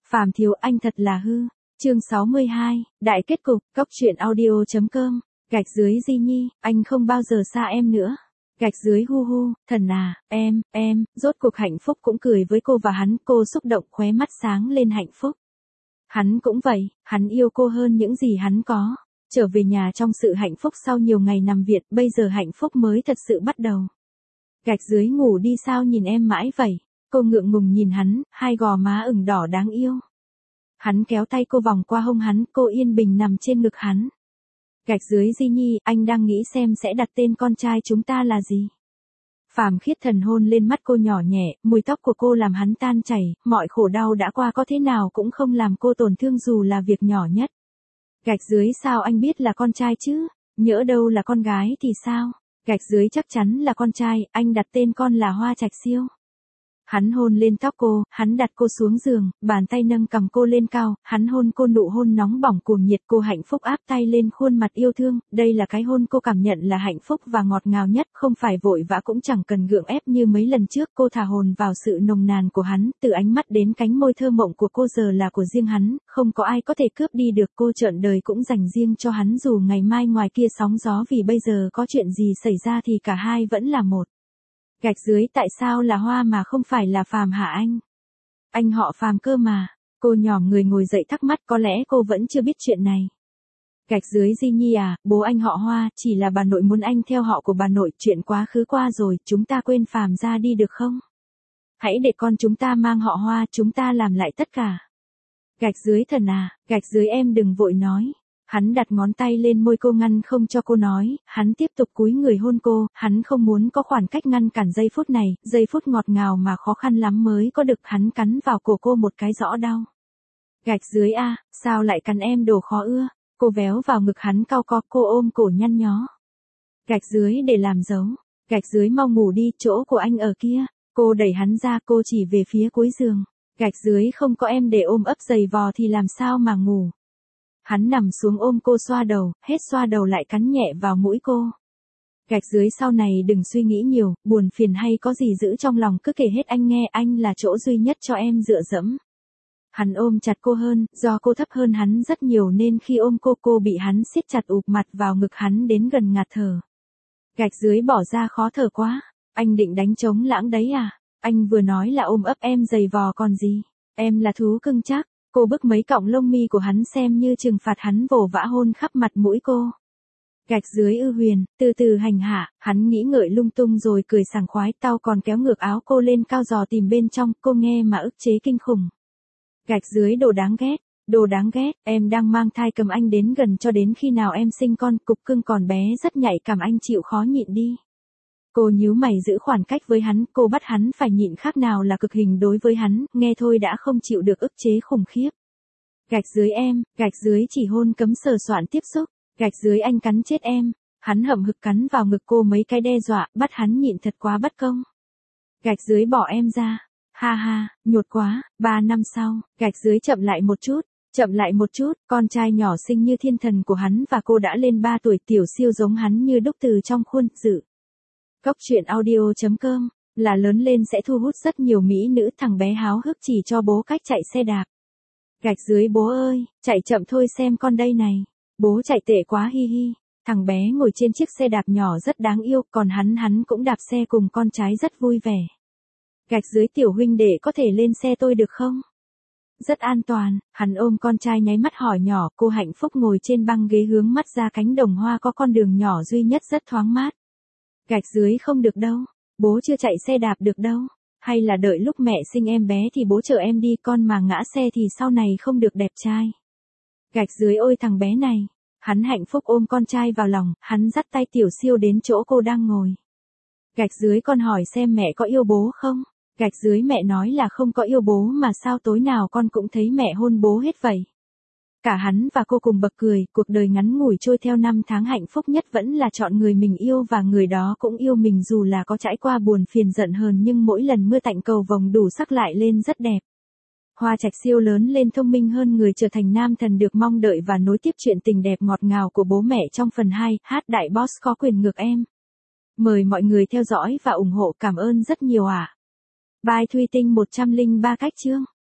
Phàm Thiếu Anh thật là hư. Chương 62, Đại kết cục, Cốc truyện audio.com, gạch dưới Di Nhi, anh không bao giờ xa em nữa. Gạch dưới hu hu, thần à, em, rốt cuộc hạnh phúc cũng cười với cô và hắn, cô xúc động khóe mắt sáng lên hạnh phúc. Hắn cũng vậy, hắn yêu cô hơn những gì hắn có. Trở về nhà trong sự hạnh phúc sau nhiều ngày nằm viện, bây giờ hạnh phúc mới thật sự bắt đầu. Gạch dưới ngủ đi sao nhìn em mãi vậy? Cô ngượng ngùng nhìn hắn, hai gò má ửng đỏ đáng yêu. Hắn kéo tay cô vòng qua hông hắn, cô yên bình nằm trên ngực hắn. Gạch dưới Di Nhi, anh đang nghĩ xem sẽ đặt tên con trai chúng ta là gì. Phàm Khiết Thần hôn lên mắt cô nhỏ nhẹ, mùi tóc của cô làm hắn tan chảy, mọi khổ đau đã qua có thế nào cũng không làm cô tổn thương dù là việc nhỏ nhất. Gạch dưới sao anh biết là con trai chứ? Nhỡ đâu là con gái thì sao? Gạch dưới chắc chắn là con trai, anh đặt tên con là Hoa Trạch Siêu. Hắn hôn lên tóc cô, hắn đặt cô xuống giường, bàn tay nâng cằm cô lên cao, hắn hôn cô nụ hôn nóng bỏng cuồng nhiệt, cô hạnh phúc áp tay lên khuôn mặt yêu thương, đây là cái hôn cô cảm nhận là hạnh phúc và ngọt ngào nhất, không phải vội vã cũng chẳng cần gượng ép như mấy lần trước, cô thả hồn vào sự nồng nàn của hắn, từ ánh mắt đến cánh môi thơ mộng của cô giờ là của riêng hắn, không có ai có thể cướp đi được, cô trọn đời cũng dành riêng cho hắn dù ngày mai ngoài kia sóng gió vì bây giờ có chuyện gì xảy ra thì cả hai vẫn là một. Gạch dưới tại sao là Hoa mà không phải là Phàm hả anh? Anh họ Phàm cơ mà. Cô nhỏm người ngồi dậy thắc mắc có lẽ cô vẫn chưa biết chuyện này. Gạch dưới Di Nhi à, bố anh họ Hoa, chỉ là bà nội muốn anh theo họ của bà nội, chuyện quá khứ qua rồi, chúng ta quên Phàm ra đi được không? Hãy để con chúng ta mang họ Hoa, chúng ta làm lại tất cả. Gạch dưới thần à, gạch dưới em đừng vội nói. Hắn đặt ngón tay lên môi cô ngăn không cho cô nói, hắn tiếp tục cúi người hôn cô, hắn không muốn có khoảng cách ngăn cản giây phút này, giây phút ngọt ngào mà khó khăn lắm mới có được, hắn cắn vào cổ cô một cái rõ đau. Gạch dưới a, sao lại cắn em đồ khó ưa, cô véo vào ngực hắn cau có, cô ôm cổ nhăn nhó. Gạch dưới để làm dấu, gạch dưới mau ngủ đi, chỗ của anh ở kia, cô đẩy hắn ra, cô chỉ về phía cuối giường, gạch dưới không có em để ôm ấp giày vò thì làm sao mà ngủ. Hắn nằm xuống ôm cô xoa đầu, hết xoa đầu lại cắn nhẹ vào mũi cô. Gạch dưới sau này đừng suy nghĩ nhiều, buồn phiền hay có gì giữ trong lòng cứ kể hết anh nghe, anh là chỗ duy nhất cho em dựa dẫm. Hắn ôm chặt cô hơn, do cô thấp hơn hắn rất nhiều nên khi ôm cô bị hắn siết chặt ụp mặt vào ngực hắn đến gần ngạt thở. Gạch dưới bỏ ra khó thở quá, anh định đánh trống lãng đấy à, anh vừa nói là ôm ấp em giày vò còn gì, em là thú cưng chắc. Cô bức mấy cọng lông mi của hắn xem như trừng phạt hắn vồ vã hôn khắp mặt mũi cô. Gạch dưới ư huyền, từ từ hành hạ, hắn nghĩ ngợi lung tung rồi cười sảng khoái, tao còn kéo ngược áo cô lên cao dò tìm bên trong, cô nghe mà ức chế kinh khủng. Gạch dưới đồ đáng ghét, em đang mang thai cầm anh đến gần cho đến khi nào em sinh con, cục cưng còn bé rất nhạy cảm anh chịu khó nhịn đi. Cô nhíu mày giữ khoảng cách với hắn, cô bắt hắn phải nhịn khác nào là cực hình đối với hắn, nghe thôi đã không chịu được ức chế khủng khiếp. Gạch dưới em, gạch dưới chỉ hôn cấm sờ soạn tiếp xúc, gạch dưới anh cắn chết em, hắn hậm hực cắn vào ngực cô mấy cái đe dọa, bắt hắn nhịn thật quá bất công. Gạch dưới bỏ em ra, ha ha, nhột quá, 3 năm sau, gạch dưới chậm lại một chút, con trai nhỏ xinh như thiên thần của hắn và cô đã lên 3 tuổi, tiểu siêu giống hắn như đúc từ trong khuôn, dự. Cốc truyện audio.com, là lớn lên sẽ thu hút rất nhiều mỹ nữ, thằng bé háo hức chỉ cho bố cách chạy xe đạp. Gạch dưới bố ơi, chạy chậm thôi xem con đây này, bố chạy tệ quá hi hi, thằng bé ngồi trên chiếc xe đạp nhỏ rất đáng yêu, còn hắn cũng đạp xe cùng con trai rất vui vẻ. Gạch dưới tiểu huynh đệ có thể lên xe tôi được không? Rất an toàn, hắn ôm con trai nháy mắt hỏi nhỏ, cô hạnh phúc ngồi trên băng ghế hướng mắt ra cánh đồng hoa có con đường nhỏ duy nhất rất thoáng mát. Gạch dưới không được đâu, bố chưa chạy xe đạp được đâu, hay là đợi lúc mẹ sinh em bé thì bố chở em đi, con mà ngã xe thì sau này không được đẹp trai. Gạch dưới ôi thằng bé này, hắn hạnh phúc ôm con trai vào lòng, hắn dắt tay tiểu siêu đến chỗ cô đang ngồi. Gạch dưới con hỏi xem mẹ có yêu bố không? Gạch dưới mẹ nói là không có yêu bố mà sao tối nào con cũng thấy mẹ hôn bố hết vậy. Cả hắn và cô cùng bật cười, cuộc đời ngắn ngủi trôi theo năm tháng, hạnh phúc nhất vẫn là chọn người mình yêu và người đó cũng yêu mình dù là có trải qua buồn phiền giận hờn nhưng mỗi lần mưa tạnh cầu vồng đủ sắc lại lên rất đẹp. Hoa Trạch Siêu lớn lên thông minh hơn người, trở thành nam thần được mong đợi và nối tiếp chuyện tình đẹp ngọt ngào của bố mẹ trong phần 2, hát đại boss có quyền ngược em. Mời mọi người theo dõi và ủng hộ, cảm ơn rất nhiều ạ. Bye Thuy Tinh 103 cách chương.